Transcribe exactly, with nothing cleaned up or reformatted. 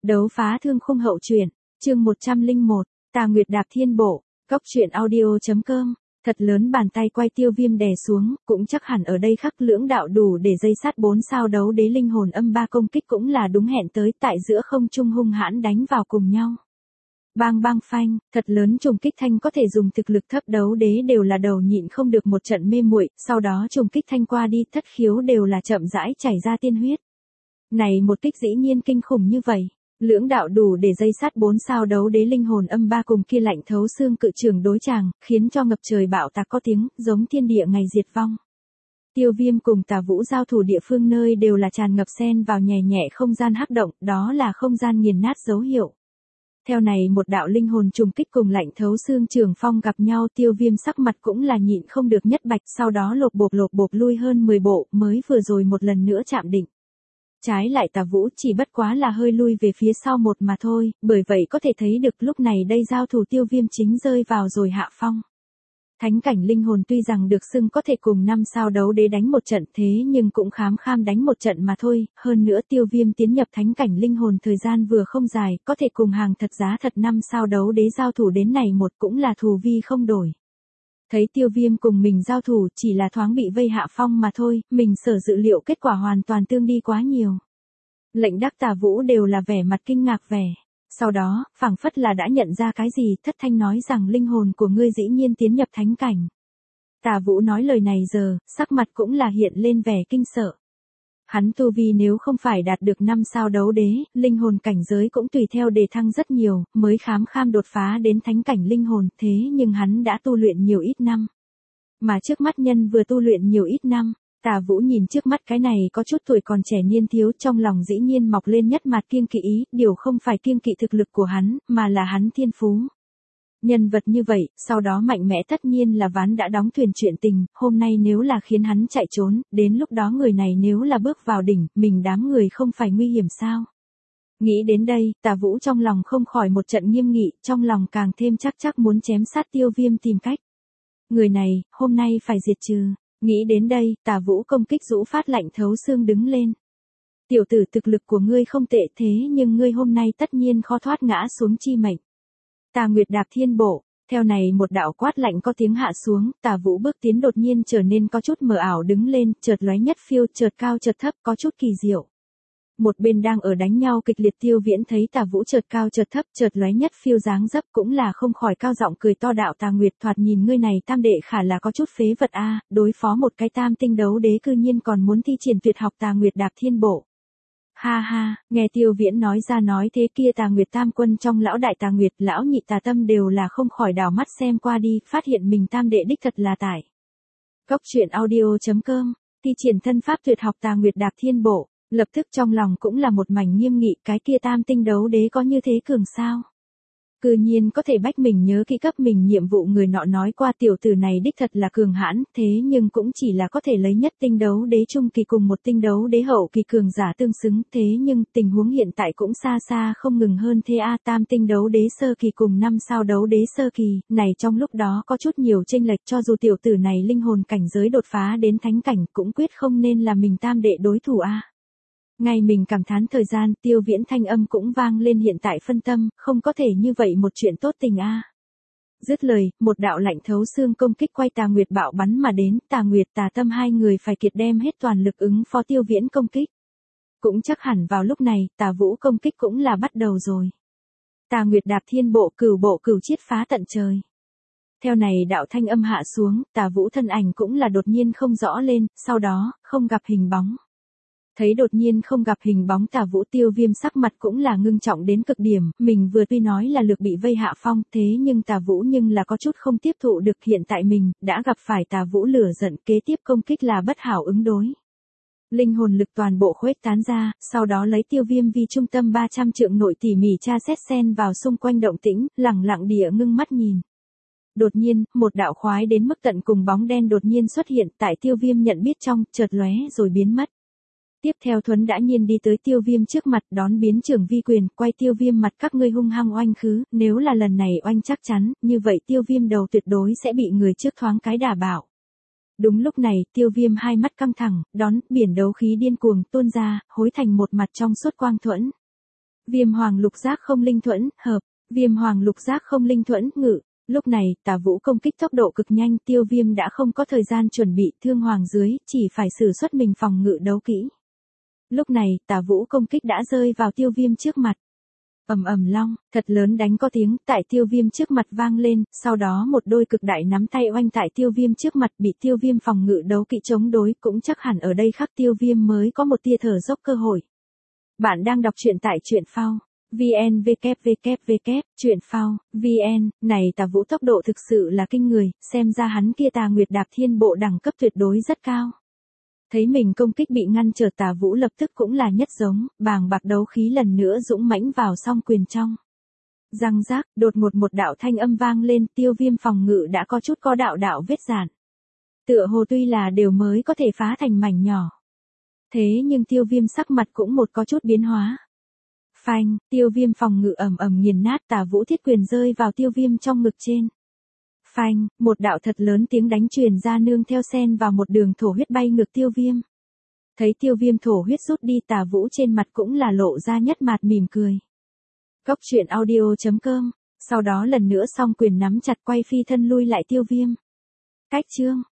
Đấu phá thương khung hậu truyện, chương một trăm lẻ một, Tà Nguyệt đạp thiên bộ, góc truyện audio.com. Thật lớn bàn tay quay Tiêu Viêm đè xuống, cũng chắc hẳn ở đây khắc lưỡng đạo đủ để dây sát bốn sao đấu đế linh hồn âm ba công kích cũng là đúng hẹn tới tại giữa không trung hung hãn đánh vào cùng nhau. Bang bang phanh, thật lớn trùng kích thanh có thể dùng thực lực thấp đấu đế đều là đầu nhịn không được một trận mê muội, sau đó trùng kích thanh qua đi thất khiếu đều là chậm rãi chảy ra tiên huyết. Này một kích dĩ nhiên kinh khủng như vậy. Lưỡng đạo đủ để dây sát bốn sao đấu đế linh hồn âm ba cùng kia lạnh thấu xương cự trường đối chàng, khiến cho ngập trời bạo tạc có tiếng, giống thiên địa ngày diệt vong. Tiêu Viêm cùng Tà Vũ giao thủ địa phương nơi đều là tràn ngập xen vào nhẹ nhẹ không gian hắc động, đó là không gian nghiền nát dấu hiệu. Theo này một đạo linh hồn trùng kích cùng lạnh thấu xương trường phong gặp nhau, Tiêu Viêm sắc mặt cũng là nhịn không được nhất bạch, sau đó lột bột lột bột lui hơn mười bộ, mới vừa rồi một lần nữa chạm định. Trái lại Tà Vũ chỉ bất quá là hơi lui về phía sau một mà thôi, bởi vậy có thể thấy được lúc này đây giao thủ Tiêu Viêm chính rơi vào rồi hạ phong. Thánh cảnh linh hồn tuy rằng được xưng có thể cùng năm sao đấu đế đánh một trận thế nhưng cũng khám kham đánh một trận mà thôi, hơn nữa Tiêu Viêm tiến nhập thánh cảnh linh hồn thời gian vừa không dài, có thể cùng hàng thật giá thật năm sao đấu đế giao thủ đến này một cũng là thù vi không đổi. Thấy Tiêu Viêm cùng mình giao thủ chỉ là thoáng bị vây hạ phong mà thôi, mình sở dự liệu kết quả hoàn toàn tương đi quá nhiều. Lệnh Đắc Tà Vũ đều là vẻ mặt kinh ngạc vẻ. Sau đó, phảng phất là đã nhận ra cái gì, thất thanh nói rằng linh hồn của ngươi dĩ nhiên tiến nhập thánh cảnh. Tà Vũ nói lời này giờ, sắc mặt cũng là hiện lên vẻ kinh sợ. Hắn tu vi nếu không phải đạt được năm sao đấu đế, linh hồn cảnh giới cũng tùy theo đề thăng rất nhiều, mới khám kham đột phá đến thánh cảnh linh hồn, thế nhưng hắn đã tu luyện nhiều ít năm. Mà trước mắt nhân vừa tu luyện nhiều ít năm, Tà Vũ nhìn trước mắt cái này có chút tuổi còn trẻ niên thiếu, trong lòng dĩ nhiên mọc lên nhất mặt kiêng kỵ ý, điều không phải kiêng kỵ thực lực của hắn, mà là hắn thiên phú. Nhân vật như vậy, sau đó mạnh mẽ tất nhiên là ván đã đóng thuyền chuyện tình, hôm nay nếu là khiến hắn chạy trốn, đến lúc đó người này nếu là bước vào đỉnh, mình đám người không phải nguy hiểm sao? Nghĩ đến đây, Tà Vũ trong lòng không khỏi một trận nghiêm nghị, trong lòng càng thêm chắc chắc muốn chém sát Tiêu Viêm tìm cách. Người này, hôm nay phải diệt trừ. Nghĩ đến đây, Tà Vũ công kích rũ phát lạnh thấu xương đứng lên. Tiểu tử, thực lực của ngươi không tệ thế nhưng ngươi hôm nay tất nhiên khó thoát ngã xuống chi mệnh. Tà Nguyệt đạp thiên bộ, theo này một đạo quát lạnh có tiếng hạ xuống, Tà Vũ bước tiến đột nhiên trở nên có chút mờ ảo đứng lên, chợt lóe nhất phiêu, chợt cao chợt thấp, có chút kỳ diệu. Một bên đang ở đánh nhau kịch liệt Tiêu Viễn thấy Tà Vũ chợt cao chợt thấp, chợt lóe nhất phiêu dáng dấp cũng là không khỏi cao giọng cười to, đạo Tà Nguyệt, thoạt nhìn ngươi này tam đệ khả là có chút phế vật a, đối phó một cái tam tinh đấu đế cư nhiên còn muốn thi triển tuyệt học Tà Nguyệt đạp thiên bộ. Ha ha, nghe Tiêu Viễn nói ra nói thế kia Tà Nguyệt tam quân trong lão đại Tà Nguyệt, lão nhị Tà Tâm đều là không khỏi đảo mắt xem qua đi, phát hiện mình tam đệ đích thật là tại. Góc truyện audio.com, thi triển thân pháp tuyệt học Tà Nguyệt đạp thiên bộ. Lập tức trong lòng cũng là một mảnh nghiêm nghị, cái kia tam tinh đấu đế có như thế cường sao? Cư nhiên có thể bách mình nhớ kỹ cấp mình nhiệm vụ, người nọ nói qua tiểu tử này đích thật là cường hãn, thế nhưng cũng chỉ là có thể lấy nhất tinh đấu đế trung kỳ cùng một tinh đấu đế hậu kỳ cường giả tương xứng, thế nhưng tình huống hiện tại cũng xa xa không ngừng hơn thế a, tam tinh đấu đế sơ kỳ cùng năm sao đấu đế sơ kỳ, này trong lúc đó có chút nhiều chênh lệch, cho dù tiểu tử này linh hồn cảnh giới đột phá đến thánh cảnh cũng quyết không nên là mình tam đệ đối thủ a. Ngay mình cảm thán thời gian, Tiêu Viễn thanh âm cũng vang lên, hiện tại phân tâm, không có thể như vậy một chuyện tốt tình a. Dứt lời, một đạo lạnh thấu xương công kích quay Tà Nguyệt bạo bắn mà đến, Tà Nguyệt Tà Tâm hai người phải kiệt đem hết toàn lực ứng phó Tiêu Viễn công kích. Cũng chắc hẳn vào lúc này, Tà Vũ công kích cũng là bắt đầu rồi. Tà Nguyệt đạp thiên bộ, cửu bộ cửu chiết phá tận trời. Theo này đạo thanh âm hạ xuống, Tà Vũ thân ảnh cũng là đột nhiên không rõ lên, sau đó, không gặp hình bóng. Thấy đột nhiên không gặp hình bóng Tà Vũ, Tiêu Viêm sắc mặt cũng là ngưng trọng đến cực điểm, mình vừa tuy nói là lực bị vây hạ phong, thế nhưng Tà Vũ nhưng là có chút không tiếp thụ được, hiện tại mình đã gặp phải Tà Vũ lửa giận, kế tiếp công kích là bất hảo ứng đối. Linh hồn lực toàn bộ khuếch tán ra, sau đó lấy Tiêu Viêm vì trung tâm ba trăm trượng nội tỉ mỉ tra xét xen vào xung quanh động tĩnh, lẳng lặng địa ngưng mắt nhìn. Đột nhiên, một đạo khoái đến mức tận cùng bóng đen đột nhiên xuất hiện tại Tiêu Viêm nhận biết trong, chợt lóe rồi biến mất. Tiếp theo Thuấn đã nhiên đi tới Tiêu Viêm trước mặt, đón biến trưởng vi quyền, quay Tiêu Viêm mặt, các ngươi hung hăng oanh khứ, nếu là lần này oanh chắc chắn, như vậy Tiêu Viêm đầu tuyệt đối sẽ bị người trước thoáng cái đả bạo. Đúng lúc này, Tiêu Viêm hai mắt căng thẳng, đón biển đấu khí điên cuồng tuôn ra, hối thành một mặt trong suốt quang thuẫn. Viêm hoàng lục giác không linh thuẫn, hợp. Viêm hoàng lục giác không linh thuẫn, ngự. Lúc này, tà vũ công kích tốc độ cực nhanh, tiêu viêm đã không có thời gian chuẩn bị, thương hoàng dưới, chỉ phải sử xuất mình phòng ngự đấu kỹ. Lúc này, tà vũ công kích đã rơi vào tiêu viêm trước mặt. Ầm ầm long, thật lớn đánh có tiếng, tại tiêu viêm trước mặt vang lên, sau đó một đôi cực đại nắm tay oanh tại tiêu viêm trước mặt bị tiêu viêm phòng ngự đấu kỹ chống đối, cũng chắc hẳn ở đây khắc tiêu viêm mới có một tia thở dốc cơ hội. Bạn đang đọc truyện tại truyện phao. vn vê vê vê vê truyện phao vn này tà vũ tốc độ thực sự là kinh người, xem ra hắn kia tà nguyệt đạp thiên bộ đẳng cấp tuyệt đối rất cao. Thấy mình công kích bị ngăn trở, tà vũ lập tức cũng là nhất giống, bàng bạc đấu khí lần nữa dũng mãnh vào song quyền trong. Răng rác, đột ngột một đạo thanh âm vang lên, tiêu viêm phòng ngự đã có chút co đạo đạo vết dạn. Tựa hồ tuy là đều mới có thể phá thành mảnh nhỏ. Thế nhưng tiêu viêm sắc mặt cũng một có chút biến hóa. Phanh, tiêu viêm phòng ngự ầm ầm nghiền nát, tà vũ thiết quyền rơi vào tiêu viêm trong ngực trên. Phanh, một đạo thật lớn tiếng đánh truyền ra nương theo xen vào một đường thổ huyết bay ngược tiêu viêm. Thấy tiêu viêm thổ huyết rút đi, tà vũ trên mặt cũng là lộ ra nhất mạt mỉm cười. Cốc truyện audio chấm com, sau đó lần nữa song quyền nắm chặt quay phi thân lui lại tiêu viêm. Cách chương.